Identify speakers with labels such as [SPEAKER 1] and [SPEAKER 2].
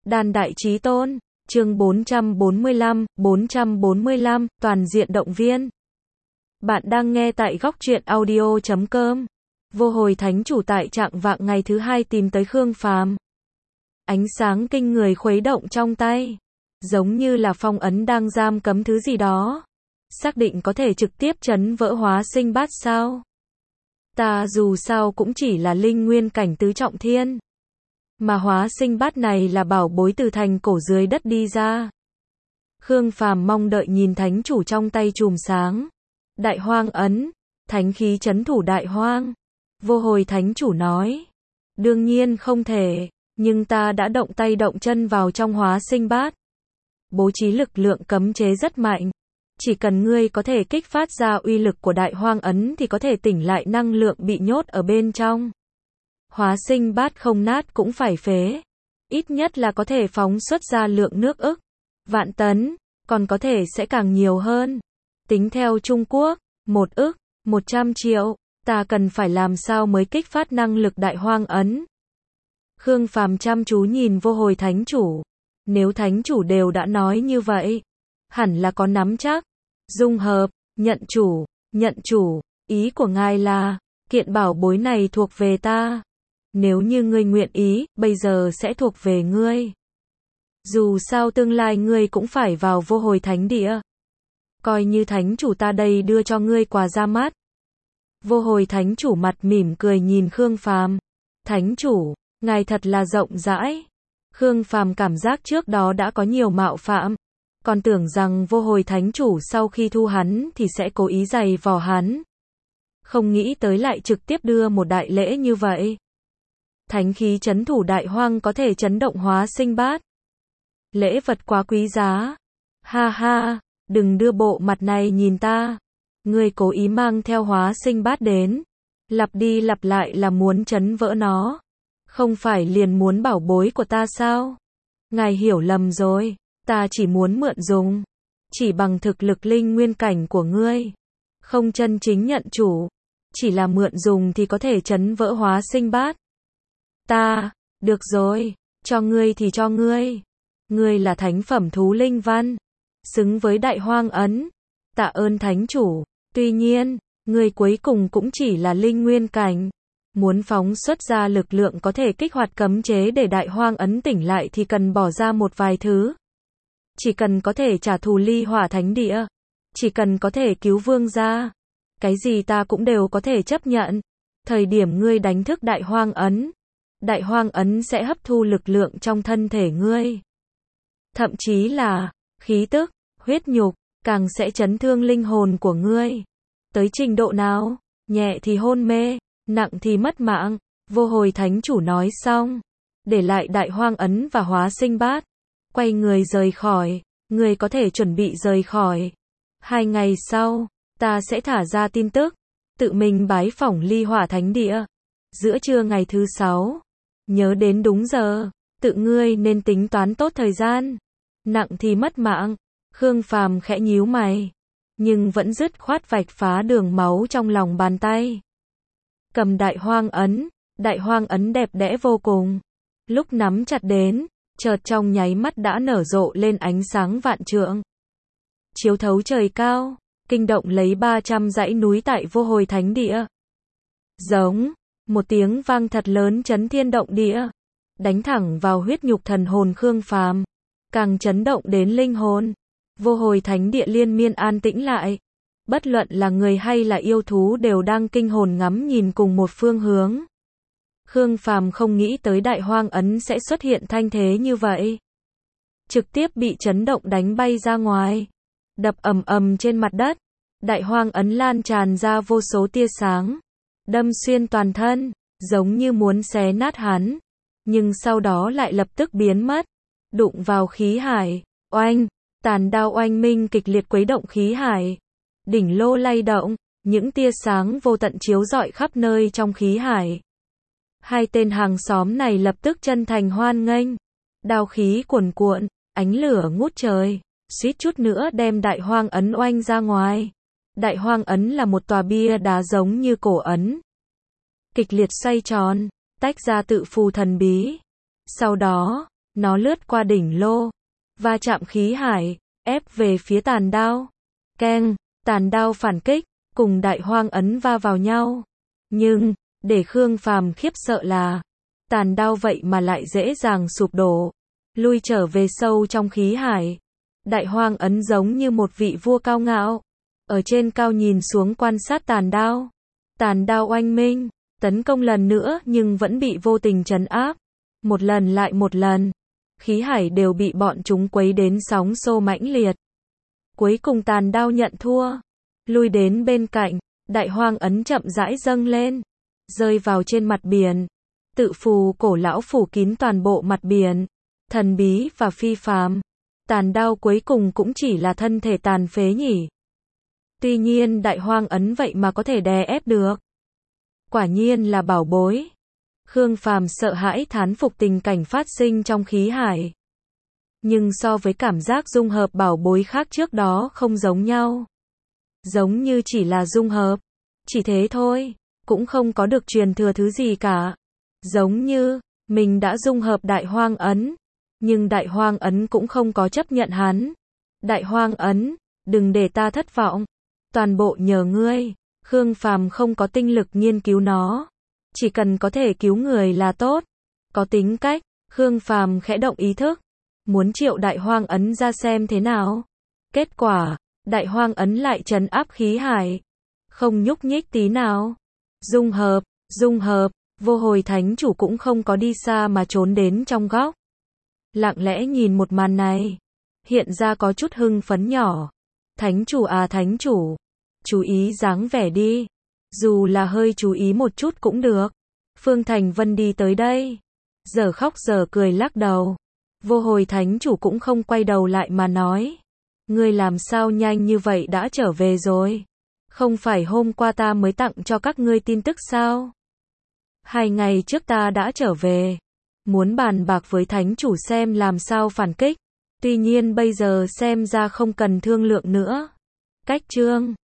[SPEAKER 1] Đàn Đại Chí Tôn, chương 445, toàn diện động viên. Bạn đang nghe tại góc truyện audio.com. Vô Hồi Thánh Chủ tại trạng vạng ngày thứ hai tìm tới Khương Phàm. Ánh sáng kinh người khuấy động trong tay, giống như là phong ấn đang giam cấm thứ gì đó. Xác định có thể trực tiếp chấn vỡ hóa sinh bát sao? Ta dù sao cũng chỉ là linh nguyên cảnh tứ trọng thiên. Mà hóa sinh bát này là bảo bối từ thành cổ dưới đất đi ra. Khương Phàm mong đợi nhìn thánh chủ trong tay chùm sáng. Đại hoang ấn, thánh khí chấn thủ đại hoang. Vô Hồi Thánh Chủ nói. Đương nhiên không thể, nhưng ta đã động tay động chân vào trong hóa sinh bát. Bố trí lực lượng cấm chế rất mạnh. Chỉ cần ngươi có thể kích phát ra uy lực của đại hoang ấn thì có thể tỉnh lại năng lượng bị nhốt ở bên trong. Hóa sinh bát không nát cũng phải phế. Ít nhất là có thể phóng xuất ra lượng nước ức vạn tấn, còn có thể sẽ càng nhiều hơn. Tính theo Trung Quốc, 1 ức, 100 triệu, ta cần phải làm sao mới kích phát năng lực đại hoang ấn. Khương Phàm chăm chú nhìn Vô Hồi Thánh Chủ. Nếu Thánh Chủ đều đã nói như vậy, hẳn là có nắm chắc. Dung hợp, nhận chủ, ý của ngài là, kiện bảo bối này thuộc về ta. Nếu như ngươi nguyện ý, bây giờ sẽ thuộc về ngươi. Dù sao tương lai ngươi cũng phải vào Vô Hồi Thánh Địa. Coi như Thánh Chủ ta đây đưa cho ngươi quà ra mắt. Vô Hồi Thánh Chủ mặt mỉm cười nhìn Khương Phàm. Thánh Chủ, ngài thật là rộng rãi. Khương Phàm cảm giác trước đó đã có nhiều mạo phạm. Còn tưởng rằng Vô Hồi Thánh Chủ sau khi thu hắn thì sẽ cố ý giày vò hắn. Không nghĩ tới lại trực tiếp đưa một đại lễ như vậy. Thánh khí chấn thủ đại hoang có thể chấn động hóa sinh bát. Lễ vật quá quý giá. Ha ha, đừng đưa bộ mặt này nhìn ta. Ngươi cố ý mang theo hóa sinh bát đến. Lặp đi lặp lại là muốn chấn vỡ nó. Không phải liền muốn bảo bối của ta sao? Ngài hiểu lầm rồi. Ta chỉ muốn mượn dùng. Chỉ bằng thực lực linh nguyên cảnh của ngươi. Không chân chính nhận chủ. Chỉ là mượn dùng thì có thể chấn vỡ hóa sinh bát. Được rồi. Cho ngươi thì cho ngươi. Ngươi là thánh phẩm thú linh văn. Xứng với đại hoang ấn. Tạ ơn Thánh Chủ. Tuy nhiên, ngươi cuối cùng cũng chỉ là linh nguyên cảnh. Muốn phóng xuất ra lực lượng có thể kích hoạt cấm chế để đại hoang ấn tỉnh lại thì cần bỏ ra một vài thứ. Chỉ cần có thể trả thù Ly Hỏa Thánh Địa. Chỉ cần có thể cứu vương gia. Cái gì ta cũng đều có thể chấp nhận. Thời điểm ngươi đánh thức đại hoang ấn sẽ hấp thu lực lượng trong thân thể ngươi. Thậm chí là khí tức, huyết nhục, càng sẽ chấn thương linh hồn của ngươi. Tới trình độ nào? Nhẹ thì hôn mê, nặng thì mất mạng. Vô Hồi Thánh Chủ nói xong, để lại đại hoang ấn và hóa sinh bát. Quay người rời khỏi. Người có thể chuẩn bị rời khỏi. 2 ngày sau, ta sẽ thả ra tin tức. Tự mình bái phỏng Ly Hỏa Thánh Địa. Giữa trưa ngày thứ 6. Nhớ đến đúng giờ. Tự ngươi nên tính toán tốt thời gian. Nặng thì mất mạng. Khương Phàm khẽ nhíu mày. Nhưng vẫn dứt khoát vạch phá đường máu trong lòng bàn tay. Cầm đại hoang ấn đẹp đẽ vô cùng. Lúc nắm chặt đến, chợt trong nháy mắt đã nở rộ lên ánh sáng vạn trượng. Chiếu thấu trời cao, kinh động lấy 300 dãy núi tại Vô Hồi Thánh Địa. Giống, một tiếng vang thật lớn chấn thiên động địa, đánh thẳng vào huyết nhục thần hồn Khương Phàm, càng chấn động đến linh hồn. Vô Hồi Thánh Địa liên miên an tĩnh lại. Bất luận là người hay là yêu thú đều đang kinh hồn ngắm nhìn cùng một phương hướng. Khương Phàm không nghĩ tới đại hoang ấn sẽ xuất hiện thanh thế như vậy. Trực tiếp bị chấn động đánh bay ra ngoài. Đập ầm ầm trên mặt đất. Đại hoang ấn lan tràn ra vô số tia sáng. Đâm xuyên toàn thân, giống như muốn xé nát hắn. Nhưng sau đó lại lập tức biến mất. Đụng vào khí hải. Oanh, tàn đao oanh minh kịch liệt quấy động khí hải. Đỉnh lô lay động, những tia sáng vô tận chiếu rọi khắp nơi trong khí hải. Hai tên hàng xóm này lập tức chân thành hoan nghênh. Đao khí cuồn cuộn, ánh lửa ngút trời, suýt chút nữa đem đại hoang ấn oanh ra ngoài. Đại hoang ấn là một tòa bia đá giống như cổ ấn. Kịch liệt xoay tròn, tách ra tự phù thần bí. Sau đó, Nó lướt qua đỉnh lô, va chạm khí hải, ép về phía tàn đao. Keng, tàn đao phản kích, cùng đại hoang ấn va vào nhau. Nhưng, để Khương Phàm khiếp sợ là, tàn đao vậy mà lại dễ dàng sụp đổ, lui trở về sâu trong khí hải. Đại hoang ấn giống như một vị vua cao ngạo, ở trên cao nhìn xuống quan sát tàn đao. Tàn đao oanh minh, tấn công lần nữa nhưng vẫn bị vô tình trấn áp. Một lần lại một lần, khí hải đều bị bọn chúng quấy đến sóng xô mãnh liệt. Cuối cùng tàn đao nhận thua, lui đến bên cạnh, đại hoang ấn chậm rãi dâng lên, rơi vào trên mặt biển. Tự phù cổ lão phủ kín toàn bộ mặt biển, thần bí và phi phàm. Tàn đao cuối cùng cũng chỉ là thân thể tàn phế nhỉ. Tuy nhiên đại hoang ấn vậy mà có thể đè ép được. Quả nhiên là bảo bối. Khương Phàm sợ hãi thán phục tình cảnh phát sinh trong khí hải. Nhưng so với cảm giác dung hợp bảo bối khác trước đó không giống nhau. Giống như chỉ là dung hợp. Chỉ thế thôi, cũng không có được truyền thừa thứ gì cả. Giống như, mình đã dung hợp đại hoang ấn. Nhưng đại hoang ấn cũng không có chấp nhận hắn. Đại hoang ấn, đừng để ta thất vọng. Toàn bộ nhờ ngươi. Khương Phàm không có tinh lực nghiên cứu nó. Chỉ cần có thể cứu người là tốt. Có tính cách, Khương Phàm khẽ động ý thức. Muốn triệu đại hoang ấn ra xem thế nào. Kết quả, đại hoang ấn lại trấn áp khí hải. Không nhúc nhích tí nào. Dung hợp, vô hồi thánh chủ cũng không có đi xa mà trốn đến trong góc. Lặng lẽ nhìn một màn này. Hiện ra có chút hưng phấn nhỏ. Thánh chủ à thánh chủ. Chú ý dáng vẻ đi. Dù là hơi chú ý một chút cũng được. Phương Thành Vân đi tới đây. Giờ khóc giờ cười lắc đầu. Vô hồi thánh chủ cũng không quay đầu lại mà nói. Ngươi làm sao nhanh như vậy đã trở về rồi? Không phải hôm qua ta mới tặng cho các ngươi tin tức sao? 2 ngày trước ta đã trở về. Muốn bàn bạc với thánh chủ xem làm sao phản kích. Tuy nhiên bây giờ xem ra không cần thương lượng nữa. Cách chương